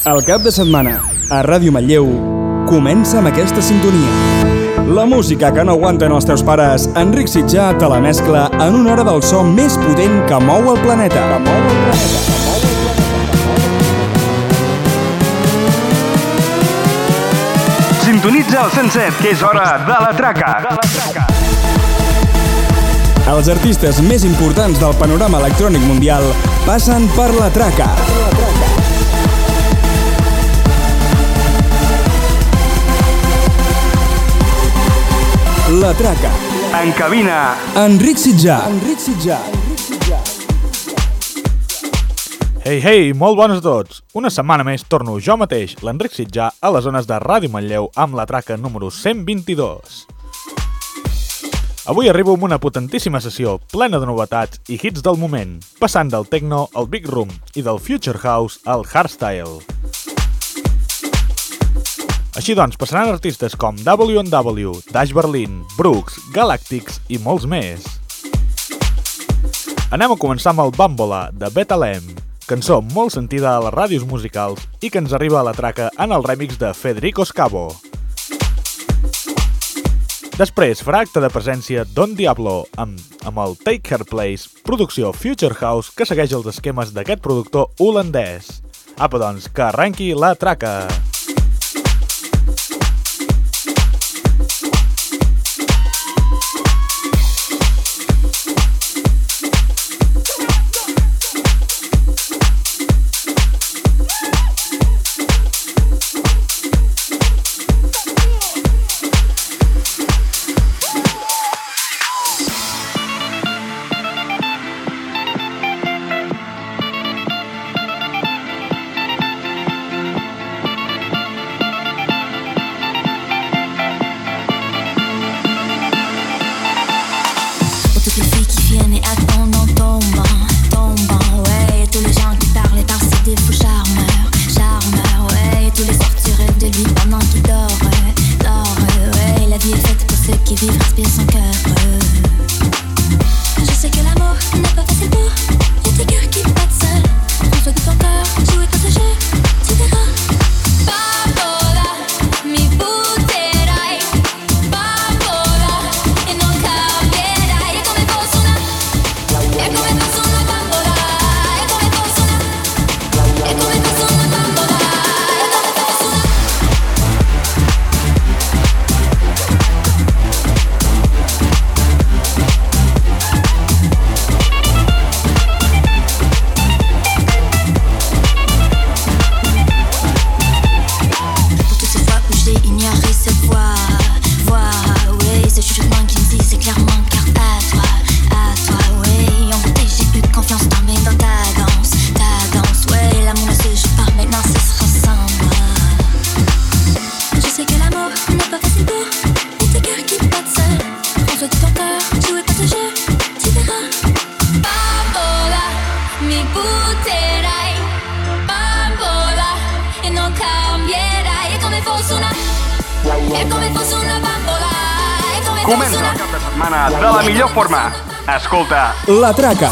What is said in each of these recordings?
El cap de setmana, a Ràdio Manlleu, comença amb aquesta sintonia. La música que no aguanten els teus pares, Enric Sitjà te la mescla en una hora del so més potent que mou el planeta. Sintonitza el 107, que és hora de la traca. Els artistes més importants del panorama electrònic mundial passen per la traca. La traca. En cabina, Enric Sitjà. Hey, molt bones a tots. Una setmana més torno jo mateix, l'Enric Sitjà, a les zones de Ràdio Manlleu amb la traca número 122. Avui arribo amb una potentíssima sessió plena de novetats i hits del moment, passant del techno al big room i del future house al hardstyle. Així doncs, passaran artistes com W&W, Dash Berlin, Brooks, Galactics i molts més. Anem a començar amb el Bambola, de Betalem, cançó molt sentida a les ràdios musicals i que ens arriba a la traca en el remix de Federico Scavo. Després farà acte de presència Don Diablo amb el Take Her Place, producció Future House que segueix els esquemes d'aquest productor holandès. Apa doncs, que arrenqui la traca! Comença el cap de setmana de la millor forma. Escolta La Traca.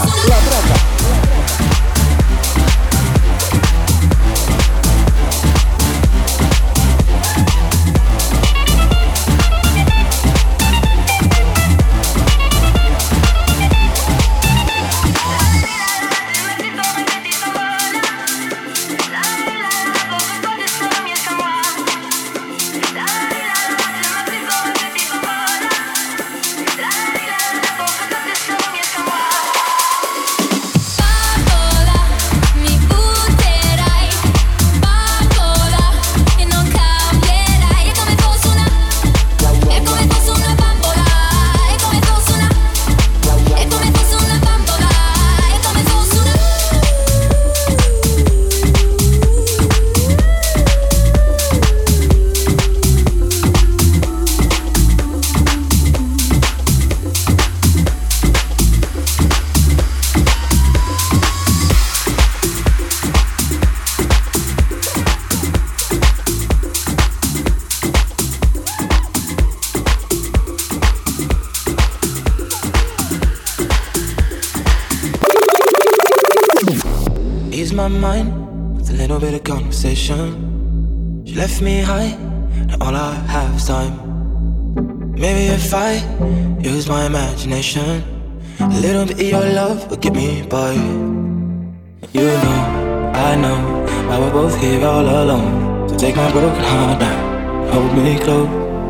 a little bit of conversation. She left me high, and all I have is time. Maybe if I use my imagination, a little bit of your love will get me by. You know, I know, why we're both here all alone. So take my broken heart now, hold me close.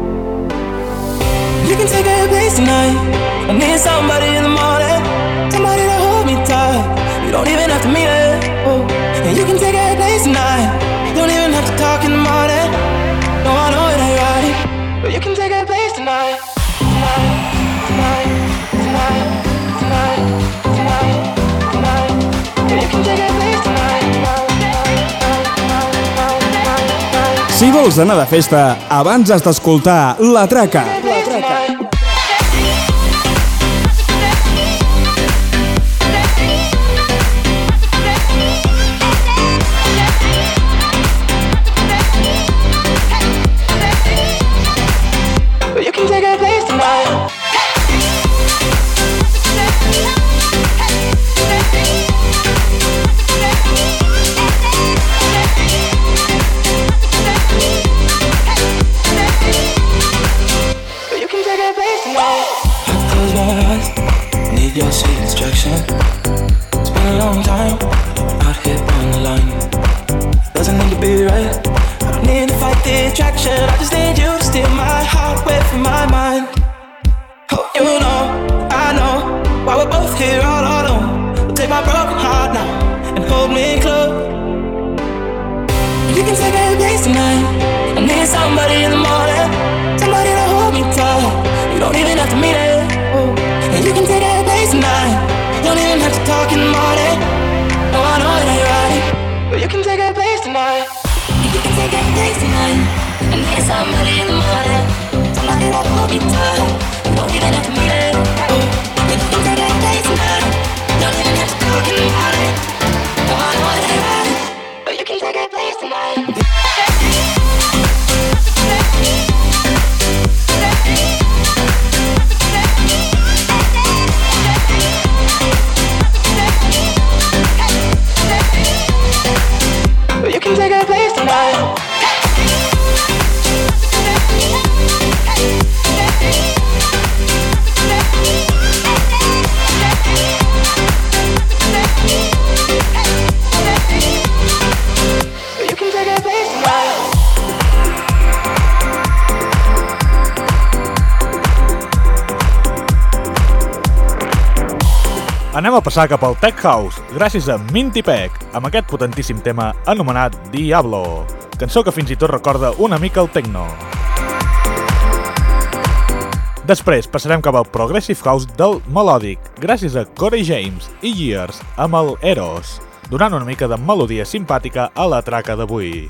You can take a place tonight. I need somebody in the morning, somebody to hold me tight. You don't even have to mean it. Oh. And you can take a place tonight. You don't even have to talk in the morning. No, I know it ain't right, but you can take a place tonight. Tonight, tonight, tonight, tonight, tonight, tonight. Yeah, you can take a place tonight. Si vols anar de festa, abans has d'escoltar La Traca. La Traca. Your sweet instruction. It's been a long time out here on the line. Doesn't need to be right. I don't need to fight the attraction. I just need you to steal my heart away from my mind. Oh, you know, I know why we're both here all alone. So take my broken heart now and hold me close. You can take a place tonight. I need somebody in the morning, somebody to hold me tight. You don't even have to mean it. Oh. And you can take a place tonight. Don't even have to talk in the morning. No, I know it ain't right, but you can take a place tonight. You can take a place tonight. I need somebody in the morning, somebody to hold me tight. You don't even have to meet it. You can take a place tonight. Don't even have to talk in the morning. No, I know it ain't right, but you can take a place tonight. You can take a place tonight. You can take a place tonight. Anem a passar cap al Tech House, gràcies a Minty Peck, amb aquest potentíssim tema anomenat Diablo, cançó que fins i tot recorda una mica el techno. Després passarem cap al Progressive House del melòdic, gràcies a Corey James i Years amb el Eros, donant una mica de melodia simpàtica a la traca d'avui.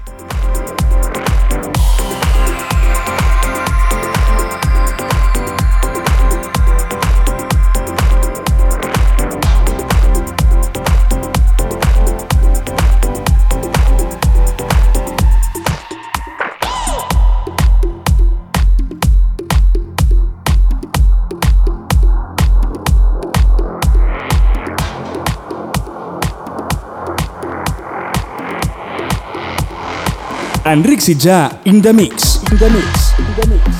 Enric Sitjà, in the mix. In the mix. In the mix.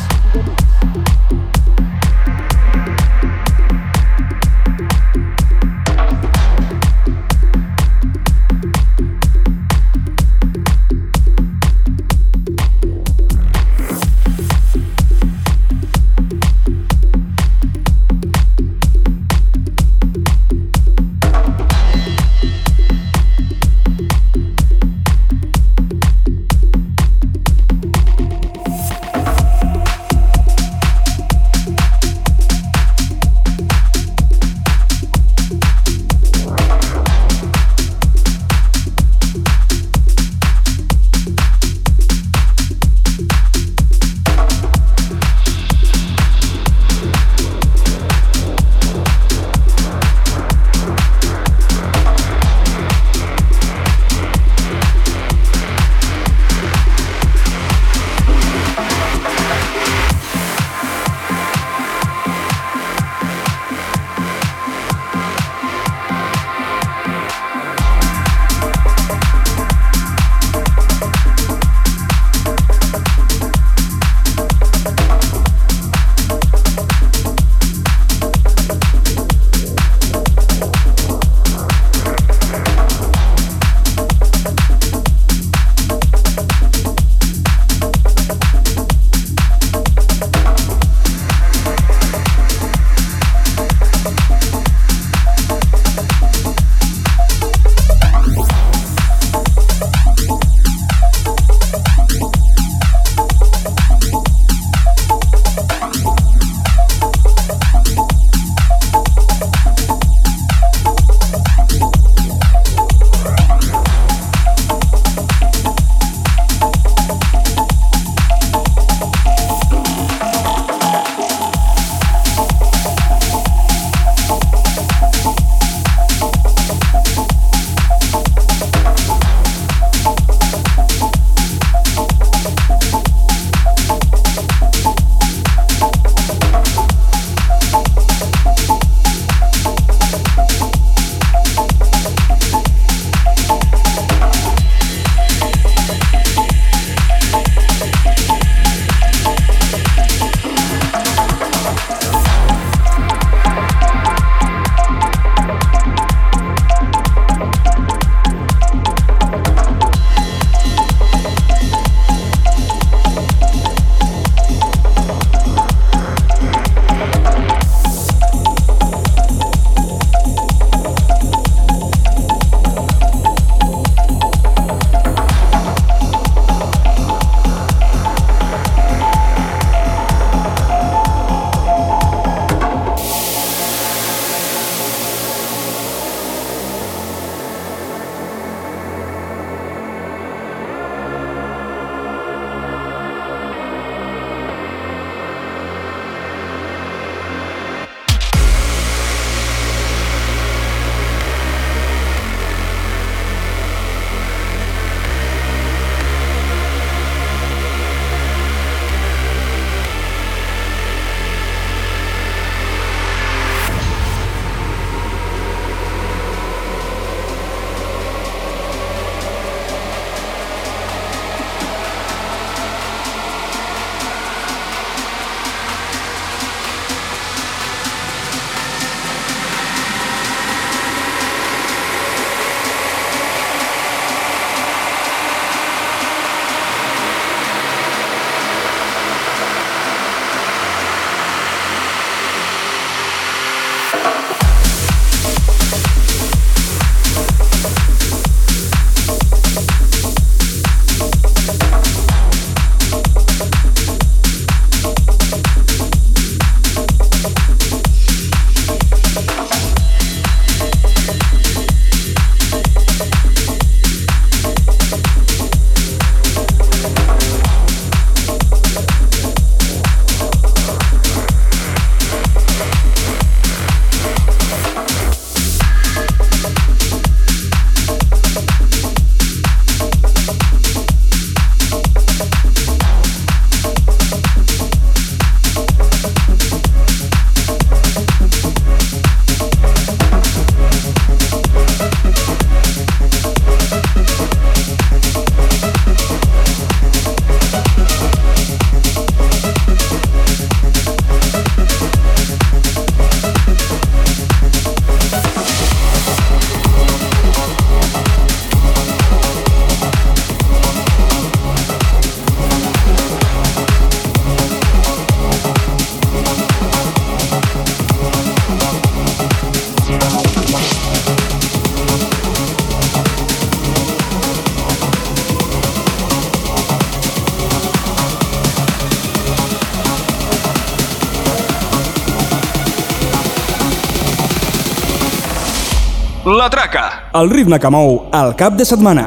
La Traca. El ritme que mou el cap de setmana.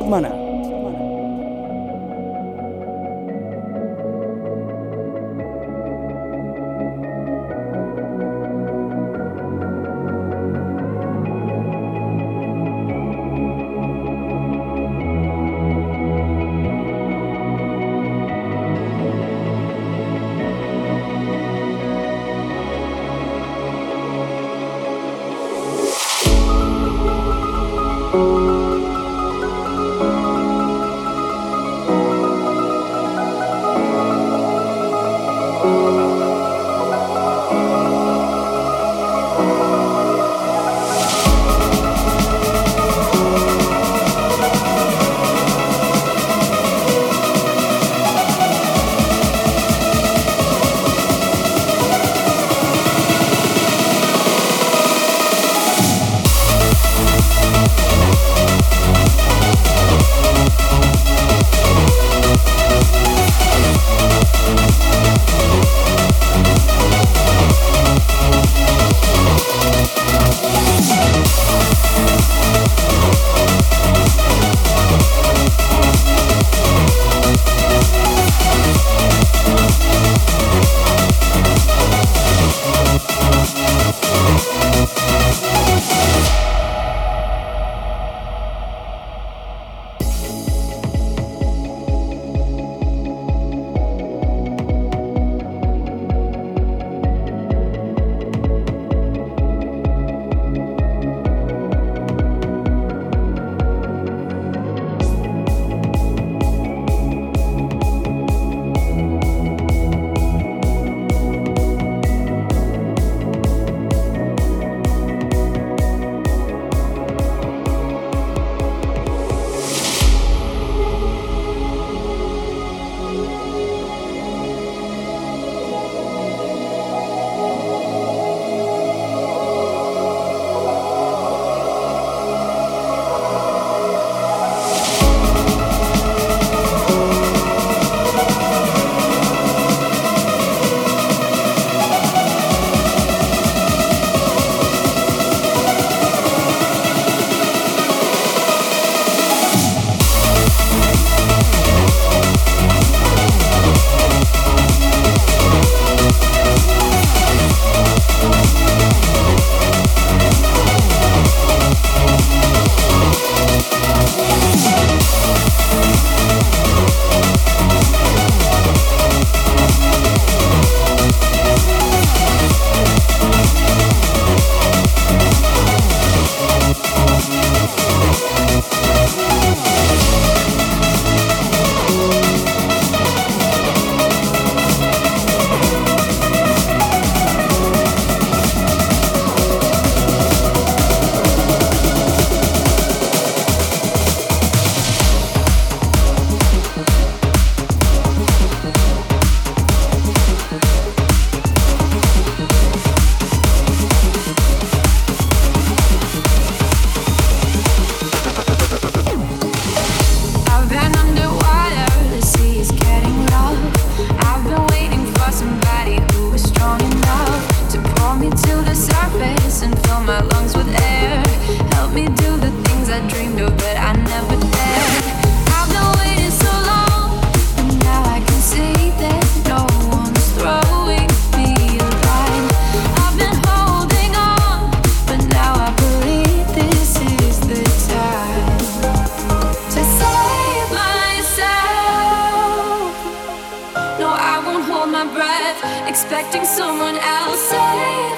expecting someone else. Save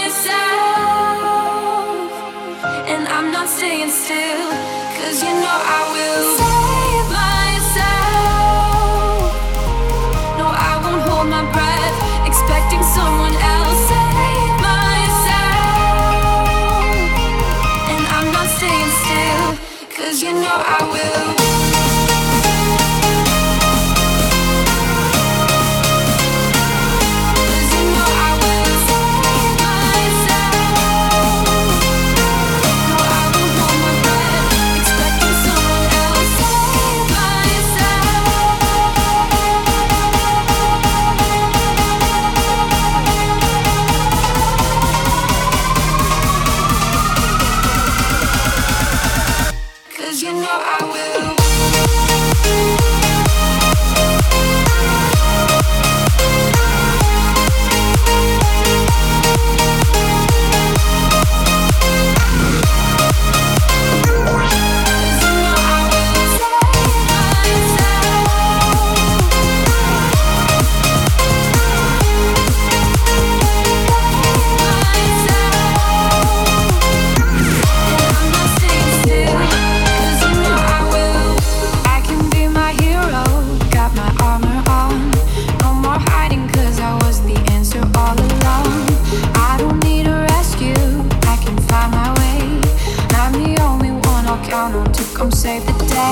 myself, and I'm not staying still, 'cause you know I will. Save myself, no, I won't hold my breath, expecting someone else. Save myself, and I'm not staying still, 'cause you know I will. Expecting someone else.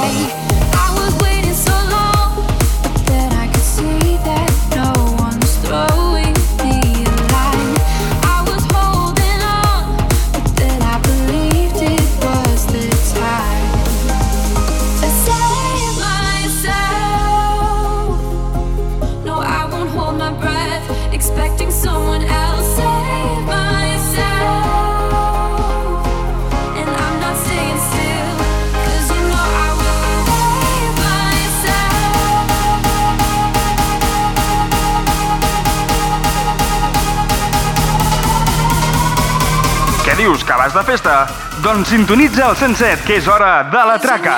Dius que vas de festa? Doncs sintonitza el 107, que és hora de la traca.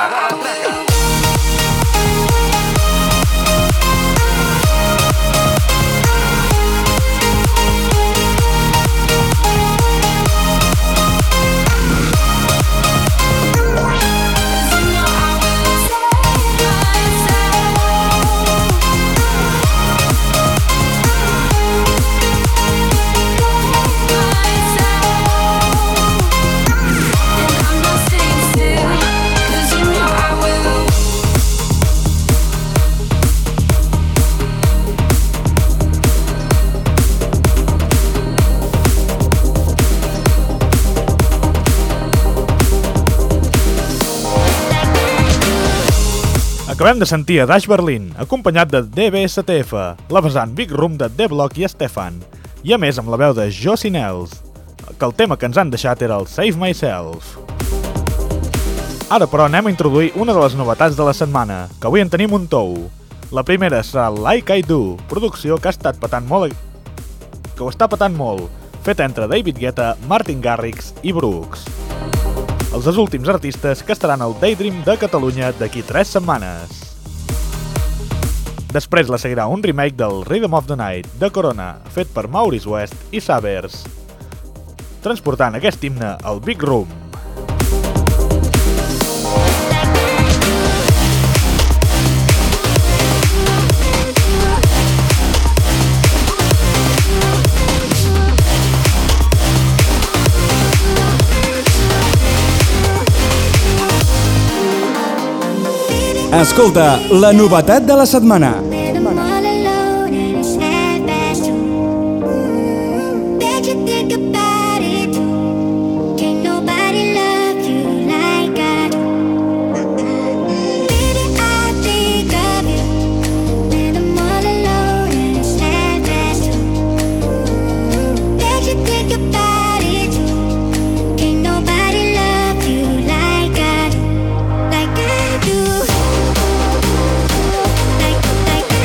Acabem de sentir a Dash Berlin, acompanyat de DBSTF, la vessant Big Room de D-Block i Stefan, i a més amb la veu de Josie Nels, que el tema que ens han deixat era el Save Myself. Ara, però, anem a introduir una de les novetats de la setmana, que avui en tenim un tou. La primera serà Like I Do, producció que ho està patant molt, feta entre David Guetta, Martin Garrix i Brooks. Els dos últims artistes que estaran al Daydream de Catalunya d'aquí 3 setmanes. Després la seguirà un remake del Rhythm of the Night de Corona, fet per Maurice West i Sabers, transportant aquest himne al Big Room. Escolta, la novetat de la setmana. Like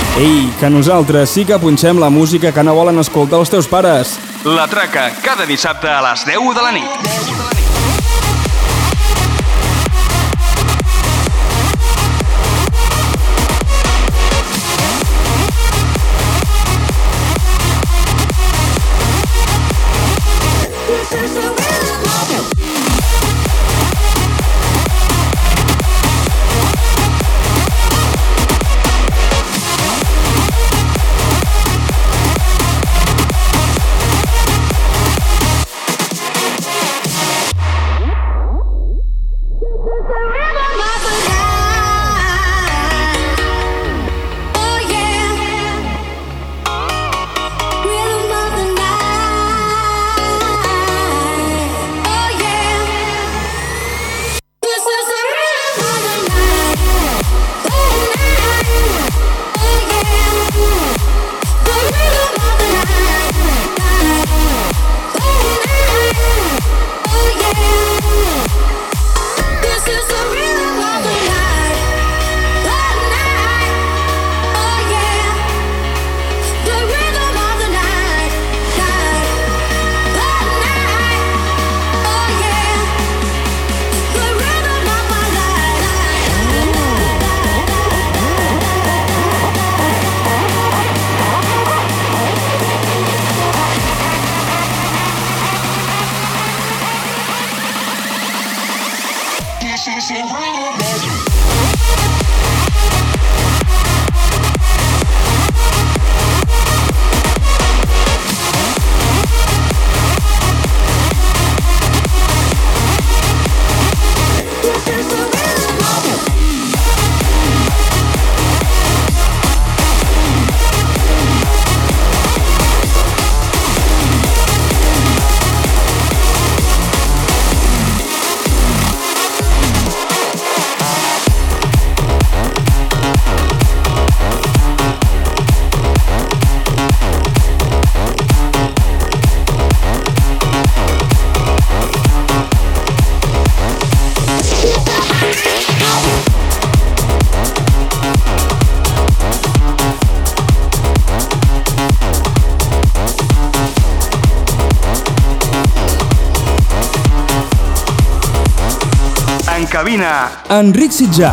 Ei, que nosaltres sí que punxem la música que no volen escoltar els teus pares. La Traca, cada dissabte a les 10 de la nit. Cabina, Enric Sitjà.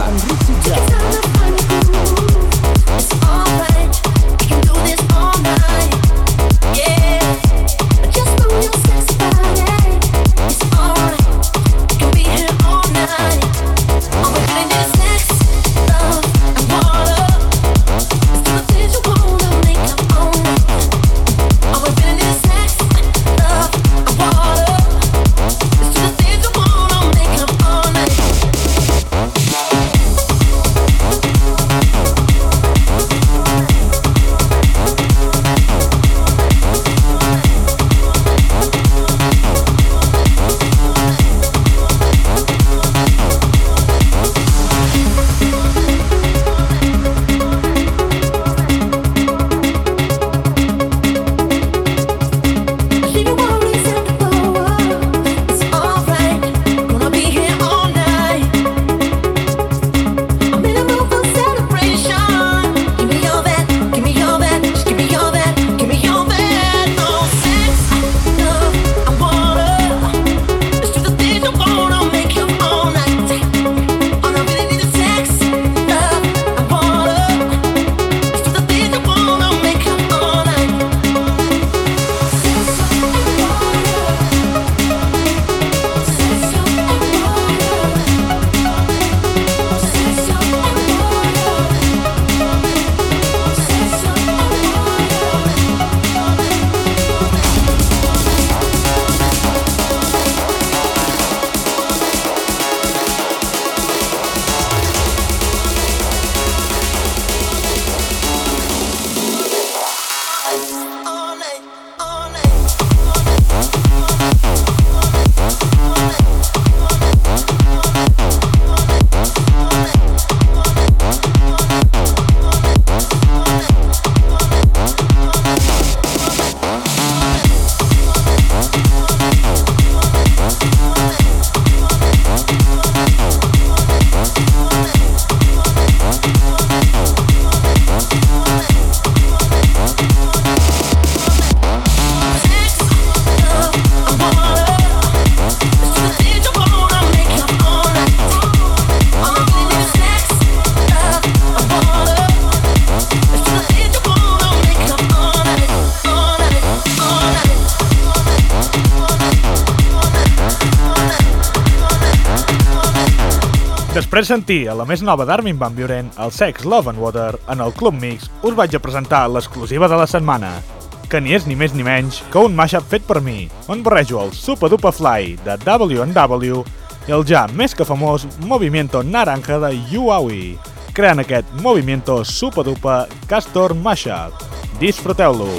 Després de sentir a la més nova d'Armin van Buuren, el Sex, Love and Water, en el Club Mix, us vaig a presentar l'exclusiva de la setmana, que ni és ni més ni menys que un mashup fet per mi, on barrejo el Supa Dupa Fly de W&W i el ja més que famós Movimiento Naranja de Yuawi, creant aquest Movimiento Supa Dupa Castor Mashup. Disfruteu-lo!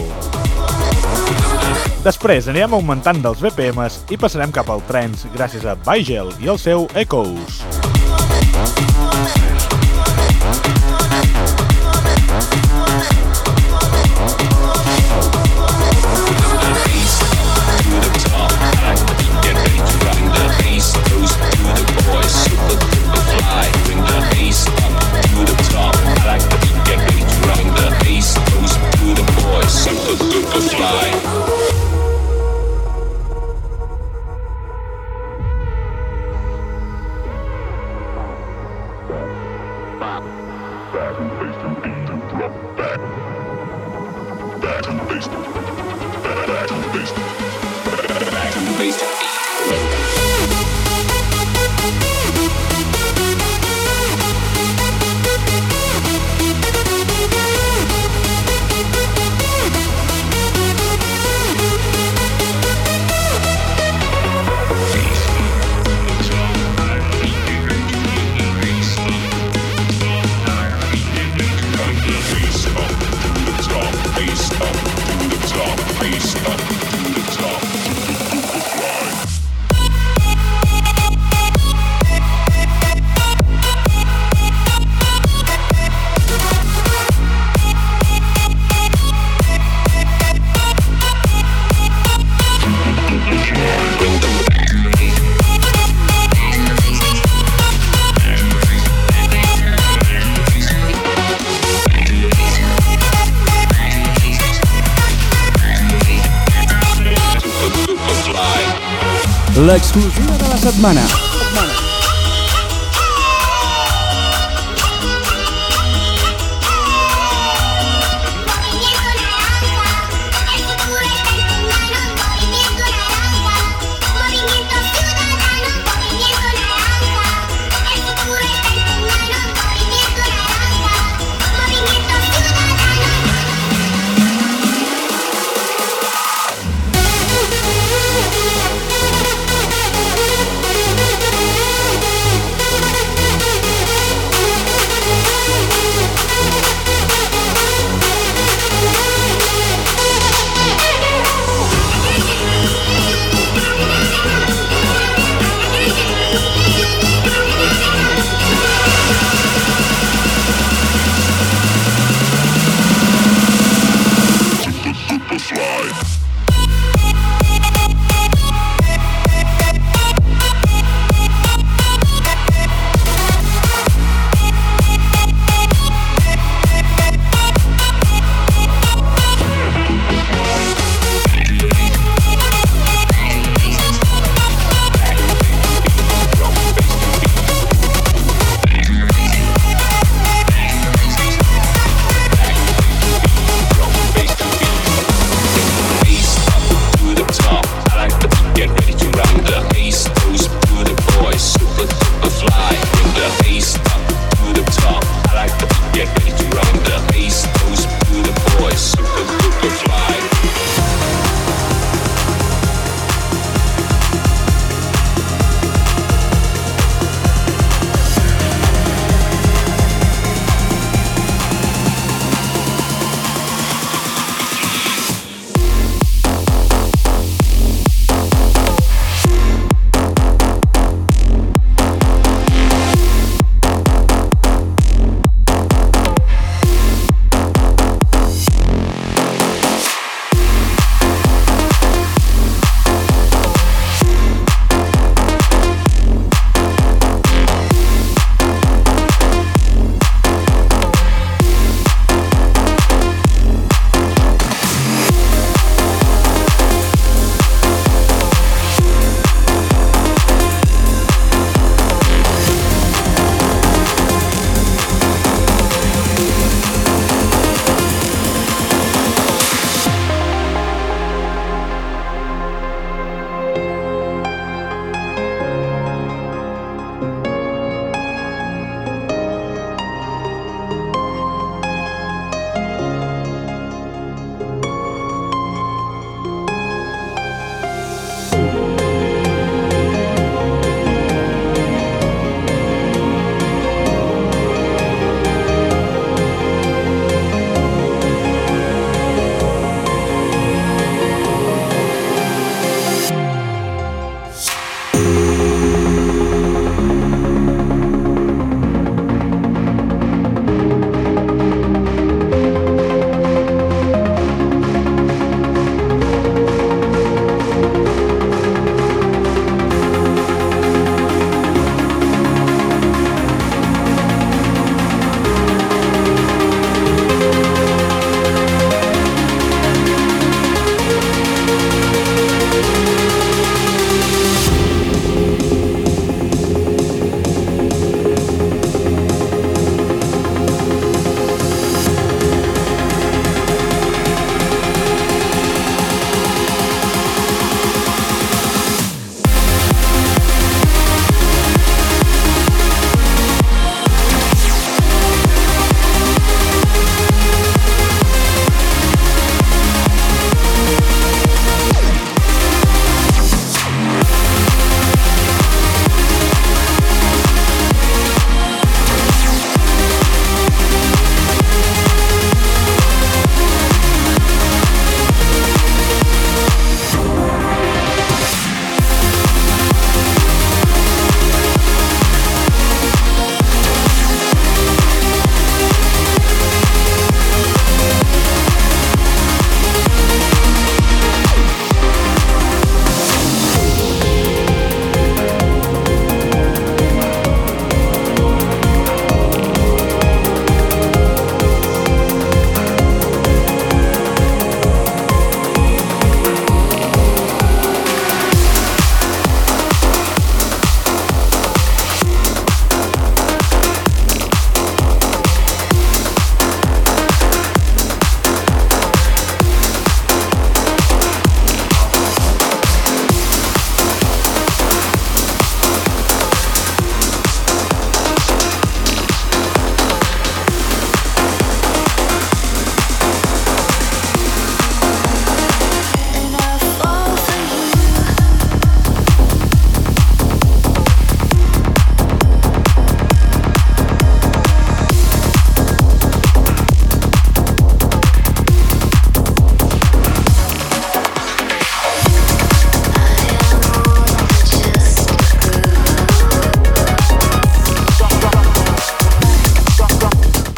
Després anirem augmentant dels BPMs i passarem cap al trance gràcies a Vigel i el seu Echoes. L'exclusiva de la setmana.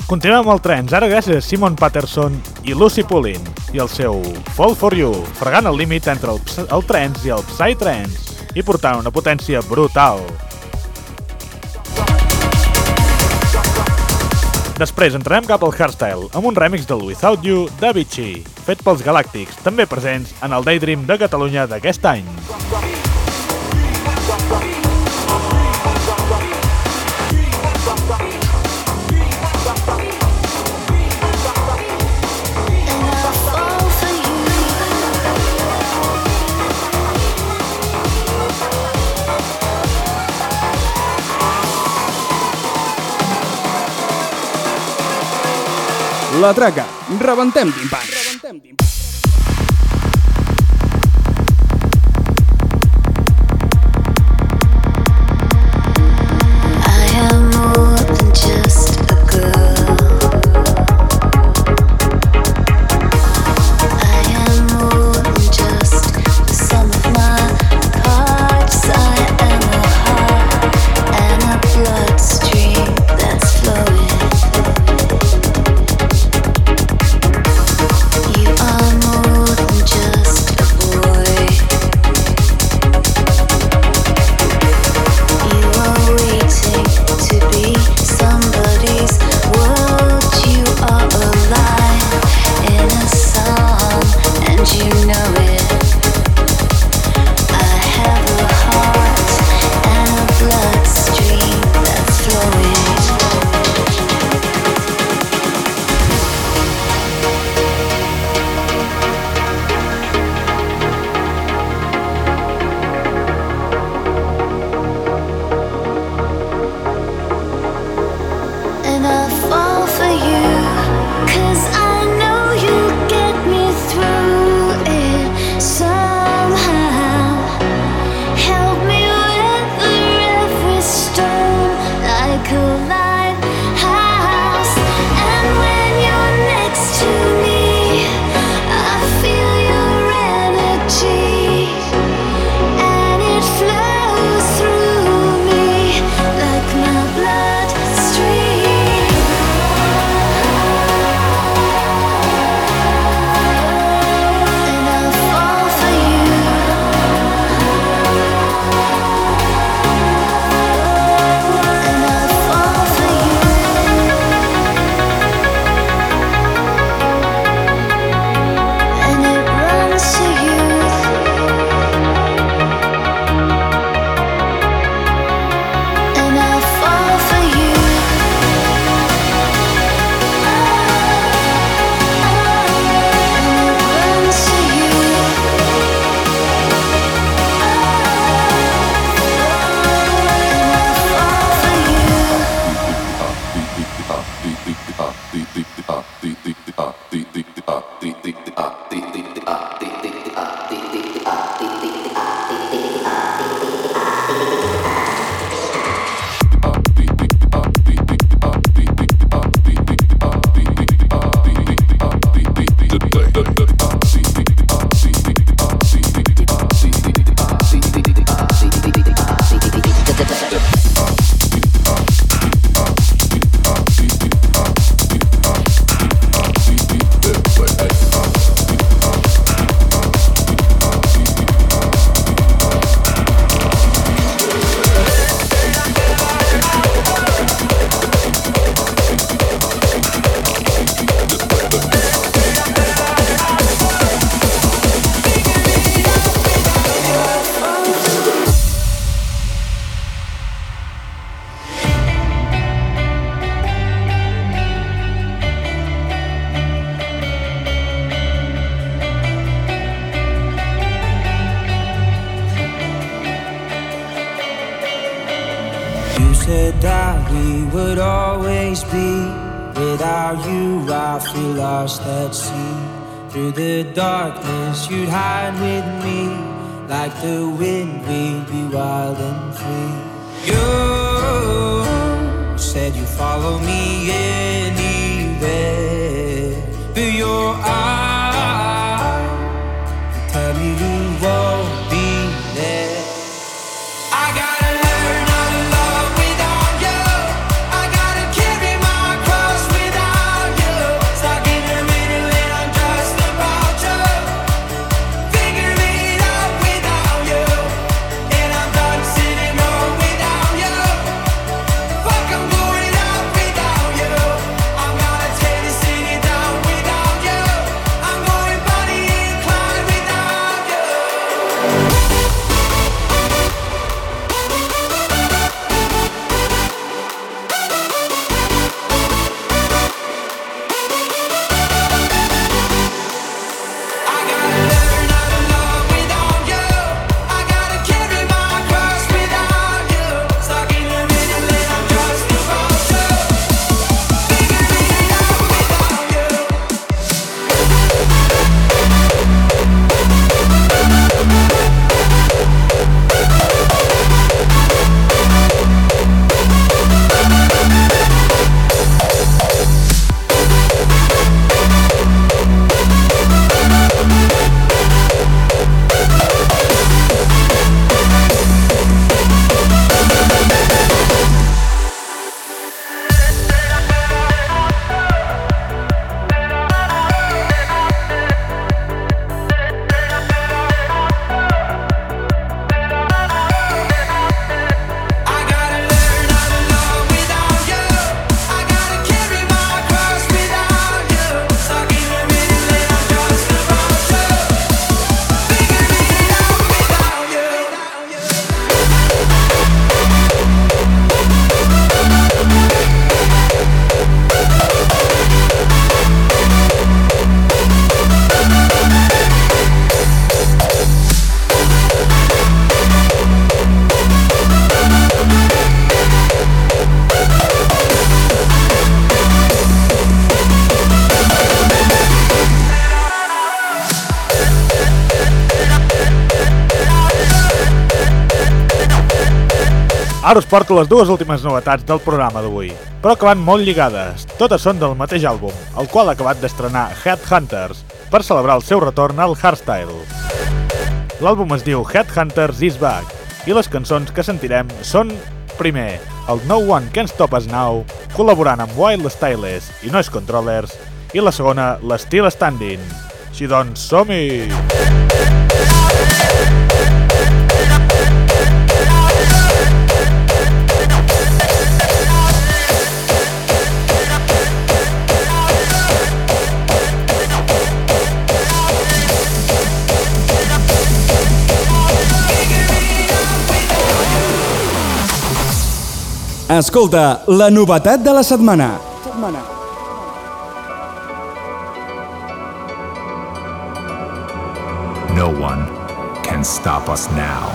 Continuem amb el trance, ara gràcies a Simon Patterson i Lucy Poulin i el seu Fall For You, fregant el límit entre el trance i el psytrance i portant una potència brutal. Després entrarem cap al hardstyle amb un remix del Without You d'Avicii, fet pels Galàctics, també presents en el Daydream de Catalunya d'aquest any. La Traca, rebentem timpans. said that we would always be. Without you I feel lost at sea. Through the darkness you'd hide with me. Like the wind we'd be wild and free. You said you'd follow me anywhere. But your eyes tell me you won't be there. I gotta learn how to love without you. I gotta carry my cross without Ara us porto les dues últimes novetats del programa d'avui, però que van molt lligades. Totes són del mateix àlbum, el qual ha acabat d'estrenar Headhunters per celebrar el seu retorn al hardstyle. L'àlbum es diu Headhunters is Back i les cançons que sentirem són, primer, el No One Can Stop Us Now, col·laborant amb Wild Stylist i Noise Controllers, i la segona, l'Still Standing. Així doncs, som-hi! Escolta, la novetat de la setmana. No one can stop us now.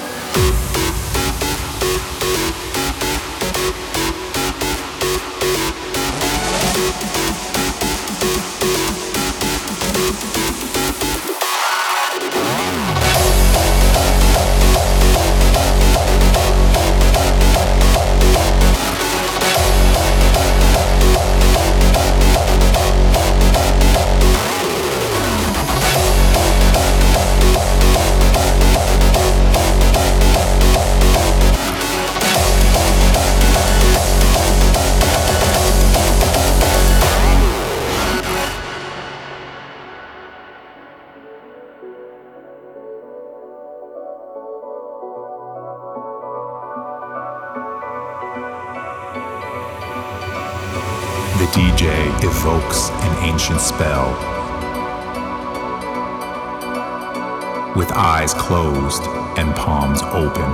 The DJ evokes an ancient spell. With eyes closed and palms open,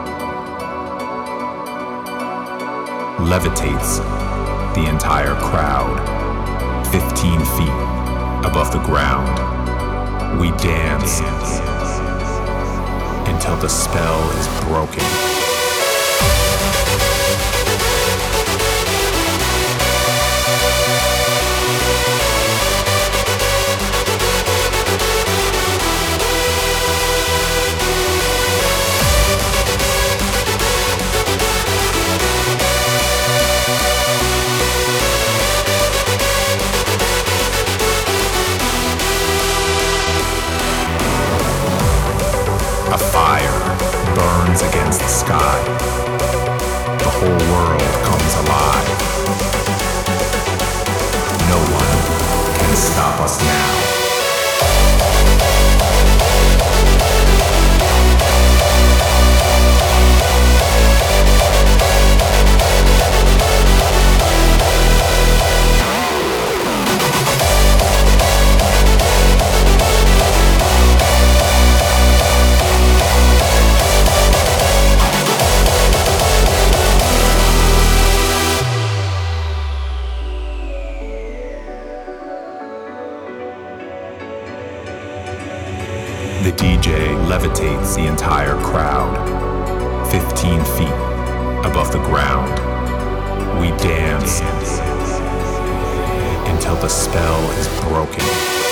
levitates the entire crowd, 15 feet above the ground. We dance until the spell is broken. A fire burns against the sky. The whole world comes alive. No one can stop us now. The DJ levitates the entire crowd, 15 feet above the ground. We dance until the spell is broken.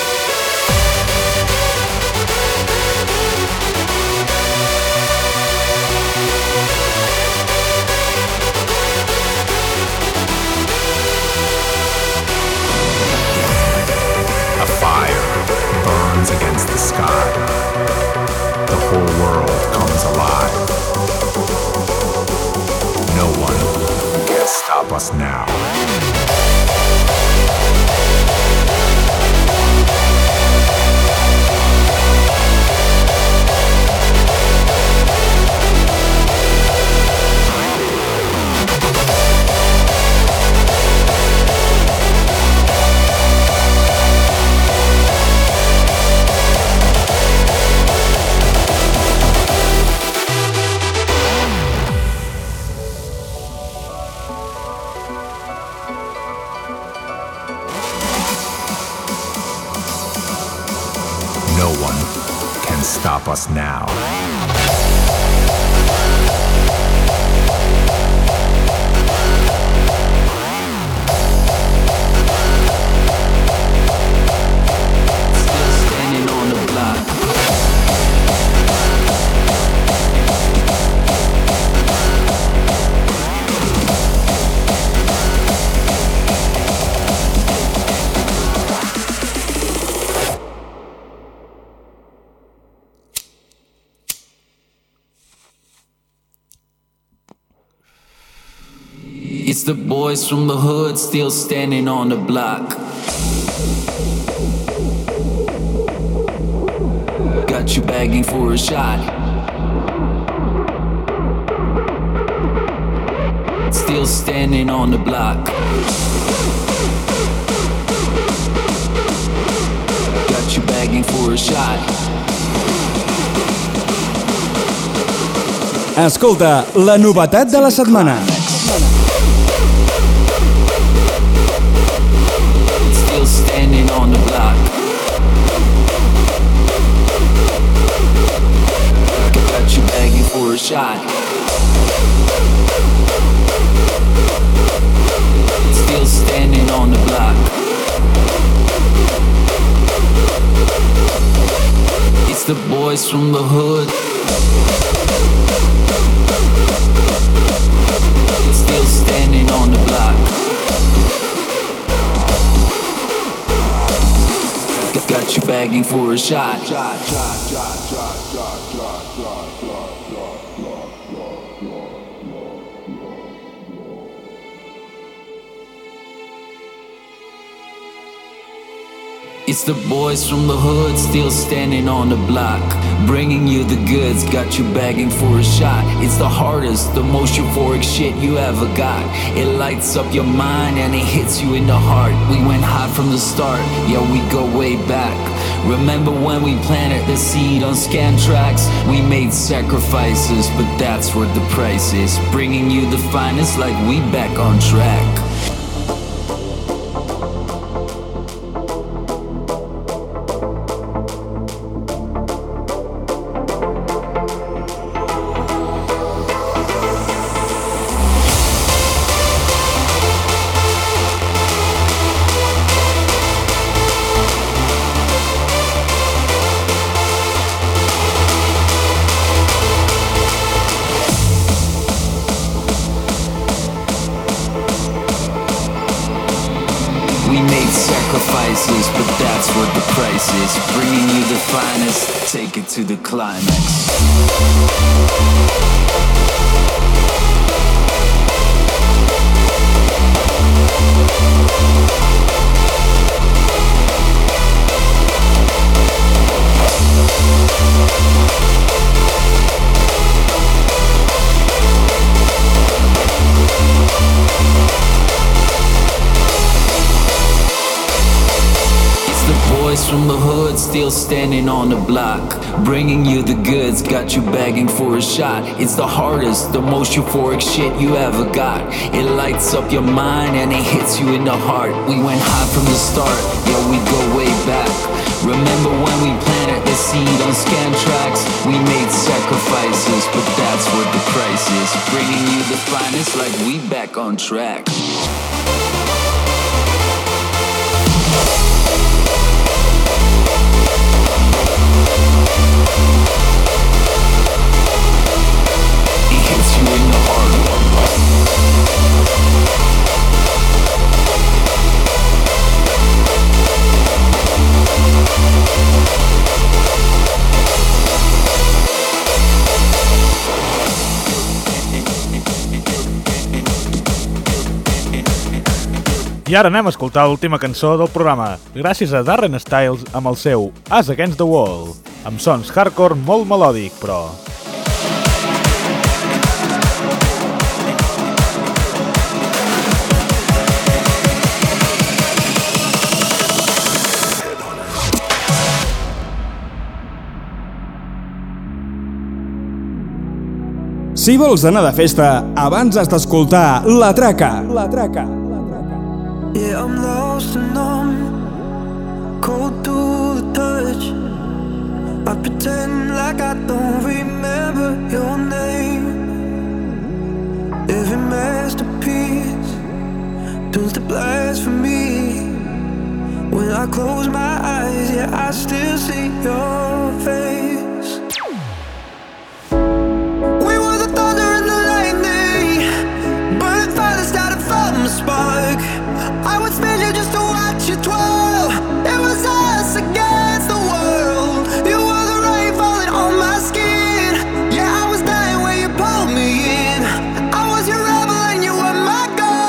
A fire burns against the sky. The whole world comes alive. No one can stop us now. No one can stop us now. It's the boys from the hood still standing on the block. Got you begging for a shot. Still standing on the block. Got you begging for a shot. Escolta, la novetat de la setmana. Still standing on the block. Got you begging for a shot. Still standing on the block. It's the boys from the hood. Still standing on the block. Got you begging for a shot. It's the boys from the hood still standing on the block, bringing you the goods, got you begging for a shot. It's the hardest, the most euphoric shit you ever got. It lights up your mind and it hits you in the heart. We went hot from the start, yeah, we go way back. Remember when we planted the seed on scan tracks? We made sacrifices, but that's worth the price is. Bringing you the finest like we back on track. But that's what the price is. Bringing you the finest, take it to the climax. Boys from the hood still standing on the block, bringing you the goods, got you begging for a shot. It's the hardest, the most euphoric shit you ever got. It lights up your mind and it hits you in the heart. We went hot from the start, yeah, we go way back. Remember when we planted the seed on scan tracks? We made sacrifices, but that's what the price is. Bringing you the finest like we back on track. I ara anem a escoltar l'última cançó del programa, gràcies a Darren Styles amb el seu Us Against the Wall, amb sons hardcore molt melòdic, però... Si vols anar de festa, abans has d'escoltar La Traca. La Traca. Yeah, I'm lost and numb, cold to the touch. I pretend like I don't remember your name. Every masterpiece turns to blasphemy. When I close my eyes, yeah, I still see your face. We were the thunder and the lightning, burning fire that started from a spark. I would spend you just to watch you twirl. It was us against the world. You were the rain falling on my skin. Yeah, I was dying when you pulled me in. I was your rebel and you were my girl.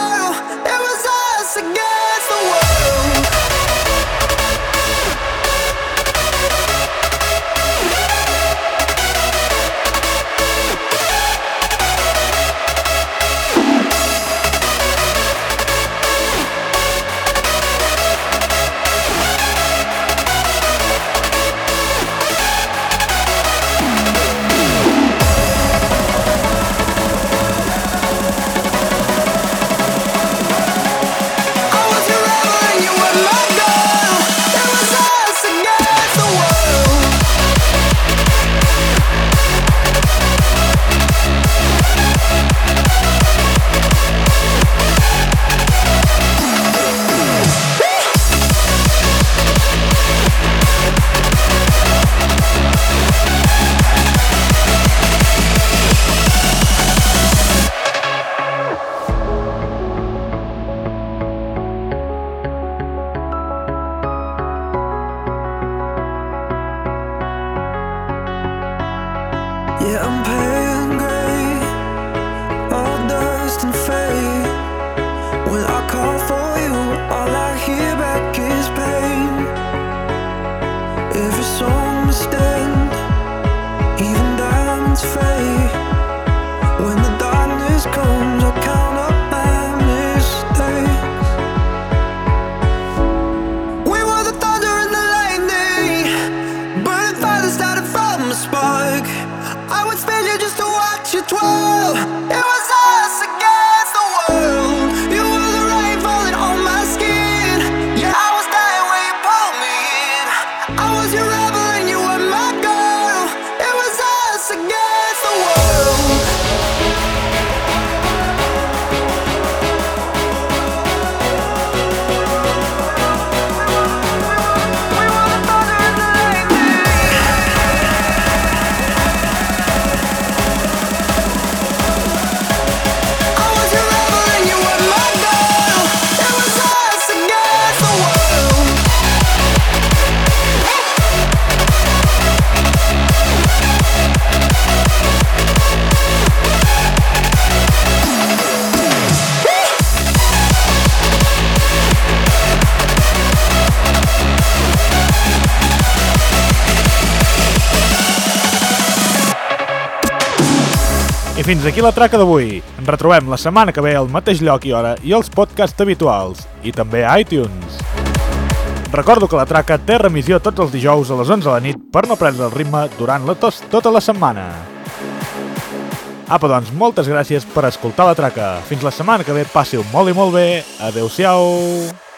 I fins aquí la traca d'avui. Ens retrobem la setmana que ve al mateix lloc i hora i els podcasts habituals, i també a iTunes. Recordo que la traca té remissió tots els dijous a les 11 de la nit per no perdre el ritme durant tota la setmana. Apa, doncs, moltes gràcies per escoltar la traca. Fins la setmana que ve, passi-ho molt i molt bé. Adéu-siau!